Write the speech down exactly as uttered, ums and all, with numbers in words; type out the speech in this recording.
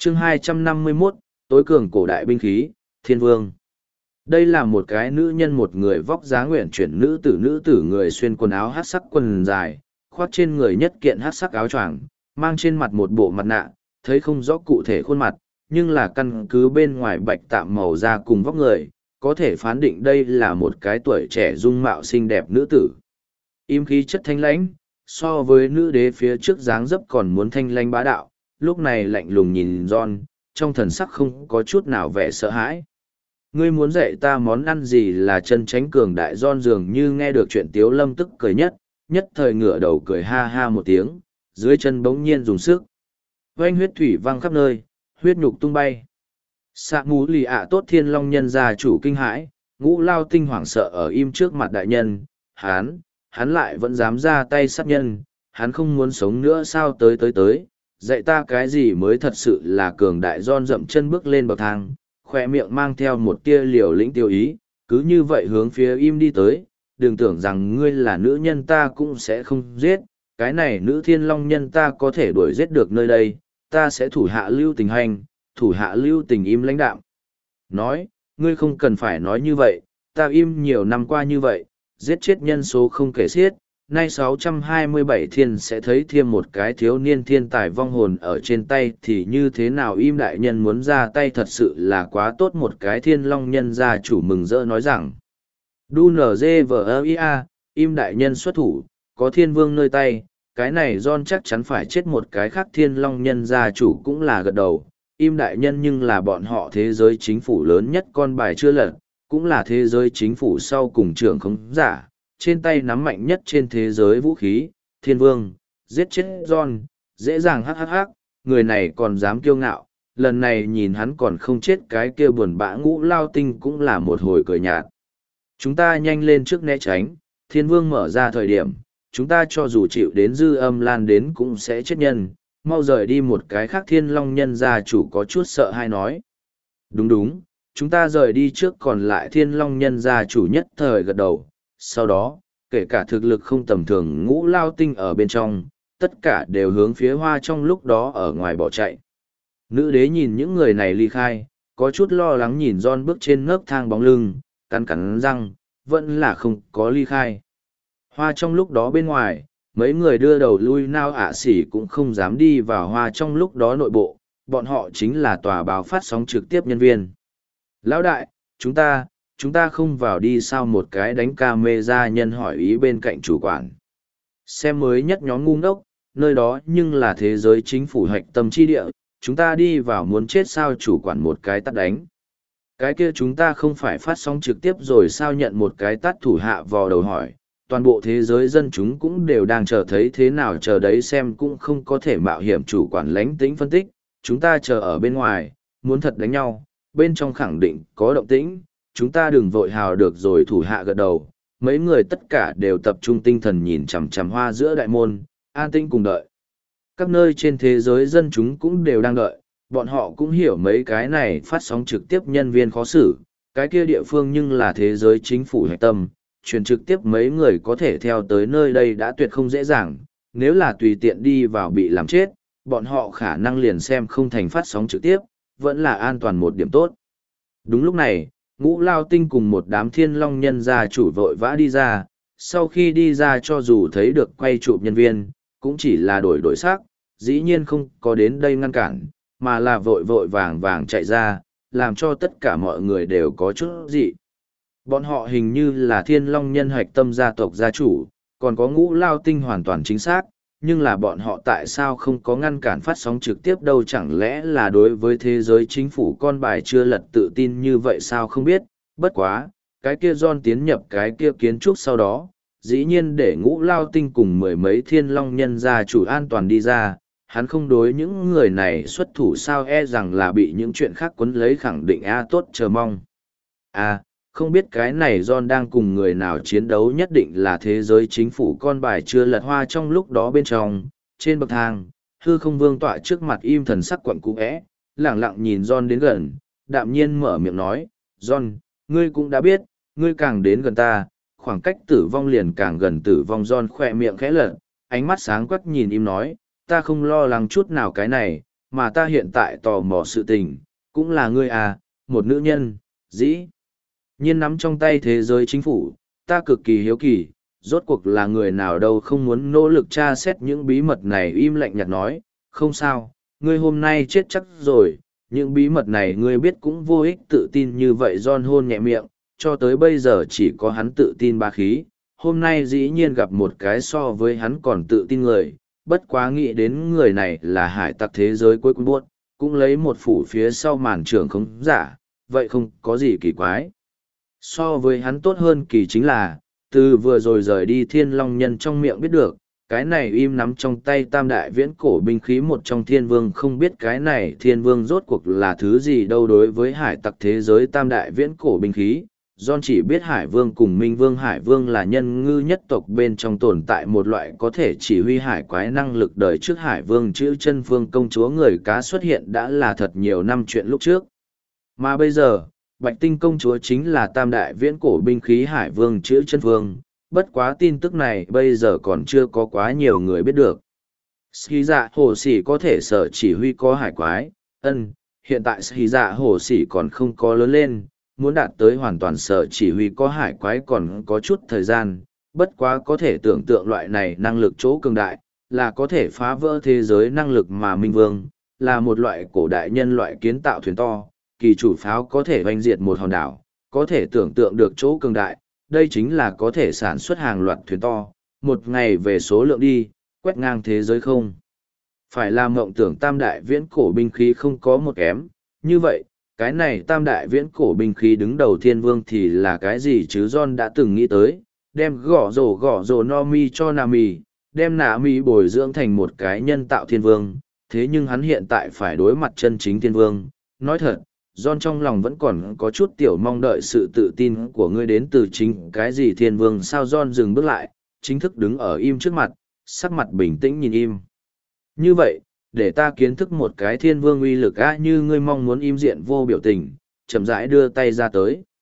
chương hai trăm năm mươi mốt, tối cường cổ đại binh khí, Thiên Vương. Đây là một cái nữ nhân một người vóc dáng nguyện chuyển nữ tử nữ tử người xuyên quần áo hát sắc quần dài, khoác trên người nhất kiện hát sắc áo choàng, mang trên mặt một bộ mặt nạ, thấy không rõ cụ thể khuôn mặt, nhưng là căn cứ bên ngoài bạch tạm màu da cùng vóc người, có thể phán định đây là một cái tuổi trẻ dung mạo xinh đẹp nữ tử. Im khí chất thanh lãnh, so với nữ đế phía trước dáng dấp còn muốn thanh lãnh bá đạo, lúc này lạnh lùng nhìn John, trong thần sắc không có chút nào vẻ sợ hãi. Ngươi muốn dạy ta món ăn gì là chân tránh cường đại John dường như nghe được chuyện Tiếu Lâm tức cười nhất, nhất thời ngửa đầu cười ha ha một tiếng, dưới chân bỗng nhiên dùng sức. Oanh huyết thủy văng khắp nơi, huyết nhục tung bay. Sạ mũ lì ạ tốt thiên long nhân gia chủ kinh hãi, ngũ lao tinh hoảng sợ ở im trước mặt đại nhân, hán, hắn lại vẫn dám ra tay sát nhân, hắn không muốn sống nữa sao tới tới tới, dạy ta cái gì mới thật sự là cường đại John dậm chân bước lên bậc thang, khoe miệng mang theo một tia liều lĩnh tiêu ý, cứ như vậy hướng phía im đi tới, đừng tưởng rằng ngươi là nữ nhân ta cũng sẽ không giết, cái này nữ thiên long nhân ta có thể đuổi giết được nơi đây, ta sẽ thủ hạ lưu tình hành, thủ hạ lưu tình im lãnh đạm. Nói, ngươi không cần phải nói như vậy, ta im nhiều năm qua như vậy, giết chết nhân số không kể xiết, nay sáu trăm hai mươi bảy thiên sẽ thấy thêm một cái thiếu niên thiên tài vong hồn ở trên tay thì như thế nào im đại nhân muốn ra tay thật sự là quá tốt một cái thiên long nhân gia chủ mừng rỡ nói rằng. Đu nở dê vờ ơ ia, im đại nhân xuất thủ, có thiên vương nơi tay, cái này John chắc chắn phải chết một cái khác thiên long nhân gia chủ cũng là gật đầu. Im đại nhân nhưng là bọn họ thế giới chính phủ lớn nhất con bài chưa lật, cũng là thế giới chính phủ sau cùng trưởng khống giả, trên tay nắm mạnh nhất trên thế giới vũ khí, thiên vương, giết chết John, dễ dàng hắc hắc hắc, người này còn dám kiêu ngạo, lần này nhìn hắn còn không chết cái kia buồn bã ngũ lao tinh cũng là một hồi cười nhạt. Chúng ta nhanh lên trước né tránh, thiên vương mở ra thời điểm, chúng ta cho dù chịu đến dư âm lan đến cũng sẽ chết nhân, mau rời đi một cái khác thiên long nhân gia chủ có chút sợ hay nói. Đúng đúng, chúng ta rời đi trước còn lại thiên long nhân gia chủ nhất thời gật đầu, sau đó, kể cả thực lực không tầm thường ngũ lao tinh ở bên trong, tất cả đều hướng phía hoa trong lúc đó ở ngoài bỏ chạy. Nữ đế nhìn những người này ly khai, có chút lo lắng nhìn John bước trên nấc thang bóng lưng, cắn cắn răng, vẫn là không có ly khai. Hoa trong lúc đó bên ngoài, mấy người đưa đầu lui nao ạ xỉ cũng không dám đi vào hoa trong lúc đó nội bộ, bọn họ chính là tòa báo phát sóng trực tiếp nhân viên. Lão đại, chúng ta, chúng ta không vào đi sao một cái đánh ca mê ra nhân hỏi ý bên cạnh chủ quản. Xem mới nhất nhóm ngu ngốc, nơi đó nhưng là thế giới chính phủ hạch tâm chi địa, chúng ta đi vào muốn chết sao chủ quản một cái tắt đánh. Cái kia chúng ta không phải phát sóng trực tiếp rồi sao nhận một cái tắt thủ hạ vò đầu hỏi. Toàn bộ thế giới dân chúng cũng đều đang chờ thấy thế nào chờ đấy xem cũng không có thể mạo hiểm chủ quản lánh tĩnh phân tích, chúng ta chờ ở bên ngoài, muốn thật đánh nhau, bên trong khẳng định có động tĩnh, chúng ta đừng vội hào được rồi thủ hạ gật đầu, mấy người tất cả đều tập trung tinh thần nhìn chằm chằm hoa giữa đại môn, an tĩnh cùng đợi. Các nơi trên thế giới dân chúng cũng đều đang đợi, bọn họ cũng hiểu mấy cái này phát sóng trực tiếp nhân viên khó xử, cái kia địa phương nhưng là thế giới chính phủ hạch tâm. Truyền trực tiếp mấy người có thể theo tới nơi đây đã tuyệt không dễ dàng, nếu là tùy tiện đi vào bị làm chết, bọn họ khả năng liền xem không thành phát sóng trực tiếp, vẫn là an toàn một điểm tốt. Đúng lúc này, ngũ lao tinh cùng một đám thiên long nhân gia chủ vội vã đi ra, sau khi đi ra cho dù thấy được quay chụp nhân viên, cũng chỉ là đổi đổi sắc, dĩ nhiên không có đến đây ngăn cản, mà là vội vội vàng vàng chạy ra, làm cho tất cả mọi người đều có chút dị. Bọn họ hình như là thiên long nhân hạch tâm gia tộc gia chủ, còn có ngũ lao tinh hoàn toàn chính xác, nhưng là bọn họ tại sao không có ngăn cản phát sóng trực tiếp đâu chẳng lẽ là đối với thế giới chính phủ con bài chưa lật tự tin như vậy sao không biết, bất quá, cái kia John tiến nhập cái kia kiến trúc sau đó, dĩ nhiên để ngũ lao tinh cùng mười mấy thiên long nhân gia chủ an toàn đi ra, hắn không đối những người này xuất thủ sao e rằng là bị những chuyện khác quấn lấy khẳng định a tốt chờ mong. À, không biết cái này John đang cùng người nào chiến đấu nhất định là thế giới chính phủ con bài chưa lật hoa trong lúc đó bên trong, trên bậc thang, hư không vương tọa trước mặt im thần sắc quặn cũ ẽ, lẳng lặng nhìn John đến gần, đạm nhiên mở miệng nói, John, ngươi cũng đã biết, ngươi càng đến gần ta, khoảng cách tử vong liền càng gần tử vong John khỏe miệng khẽ lật, ánh mắt sáng quắc nhìn im nói, ta không lo lắng chút nào cái này, mà ta hiện tại tò mò sự tình, cũng là ngươi à, một nữ nhân, dĩ nhiên nắm trong tay thế giới chính phủ, ta cực kỳ hiếu kỳ, rốt cuộc là người nào đâu không muốn nỗ lực tra xét những bí mật này im lặng nhạt nói, không sao, ngươi hôm nay chết chắc rồi, những bí mật này ngươi biết cũng vô ích tự tin như vậy John hôn nhẹ miệng, cho tới bây giờ chỉ có hắn tự tin ba khí, hôm nay dĩ nhiên gặp một cái so với hắn còn tự tin người, bất quá nghĩ đến người này là hải tặc thế giới cuối cùng buốt, cũng lấy một phủ phía sau màn trường không giả, vậy không có gì kỳ quái. So với hắn tốt hơn kỳ chính là, từ vừa rồi rời đi thiên long nhân trong miệng biết được, cái này im nắm trong tay tam đại viễn cổ binh khí một trong thiên vương không biết cái này thiên vương rốt cuộc là thứ gì đâu đối với hải tặc thế giới tam đại viễn cổ binh khí. John chỉ biết Hải Vương cùng Minh Vương Hải Vương là nhân ngư nhất tộc bên trong tồn tại một loại có thể chỉ huy hải quái năng lực đời trước Hải Vương chữ chân phương công chúa người cá xuất hiện đã là thật nhiều năm chuyện lúc trước. Mà bây giờ, Bạch Tinh công chúa chính là tam đại viễn cổ binh khí Hải Vương chữ chân phương, bất quá tin tức này bây giờ còn chưa có quá nhiều người biết được. Ski dạ hồ sỉ có thể sở chỉ huy có hải quái, ân, hiện tại Ski dạ hồ sỉ còn không có lớn lên, muốn đạt tới hoàn toàn sở chỉ huy có hải quái còn có chút thời gian, bất quá có thể tưởng tượng loại này năng lực chỗ cường đại, là có thể phá vỡ thế giới năng lực mà Minh Vương, là một loại cổ đại nhân loại kiến tạo thuyền to, kỳ chủ pháo có thể hoành diệt một hòn đảo, có thể tưởng tượng được chỗ cường đại, đây chính là có thể sản xuất hàng loạt thuyền to, một ngày về số lượng đi, quét ngang thế giới không. Phải làm mộng tưởng tam đại viễn cổ binh khí không có một kém, như vậy, cái này tam đại viễn cổ binh khí đứng đầu thiên vương thì là cái gì chứ John đã từng nghĩ tới, đem gõ rổ gõ rổ no mi cho Nami, đem Nami bồi dưỡng thành một cái nhân tạo thiên vương, thế nhưng hắn hiện tại phải đối mặt chân chính thiên vương, nói thật. John trong lòng vẫn còn có chút tiểu mong đợi sự tự tin của ngươi đến từ chính cái gì thiên vương sao John dừng bước lại, chính thức đứng ở im trước mặt, sắc mặt bình tĩnh nhìn im. Như vậy, để ta kiến thức một cái thiên vương uy lực á như ngươi mong muốn im diện vô biểu tình, chậm rãi đưa tay ra tới.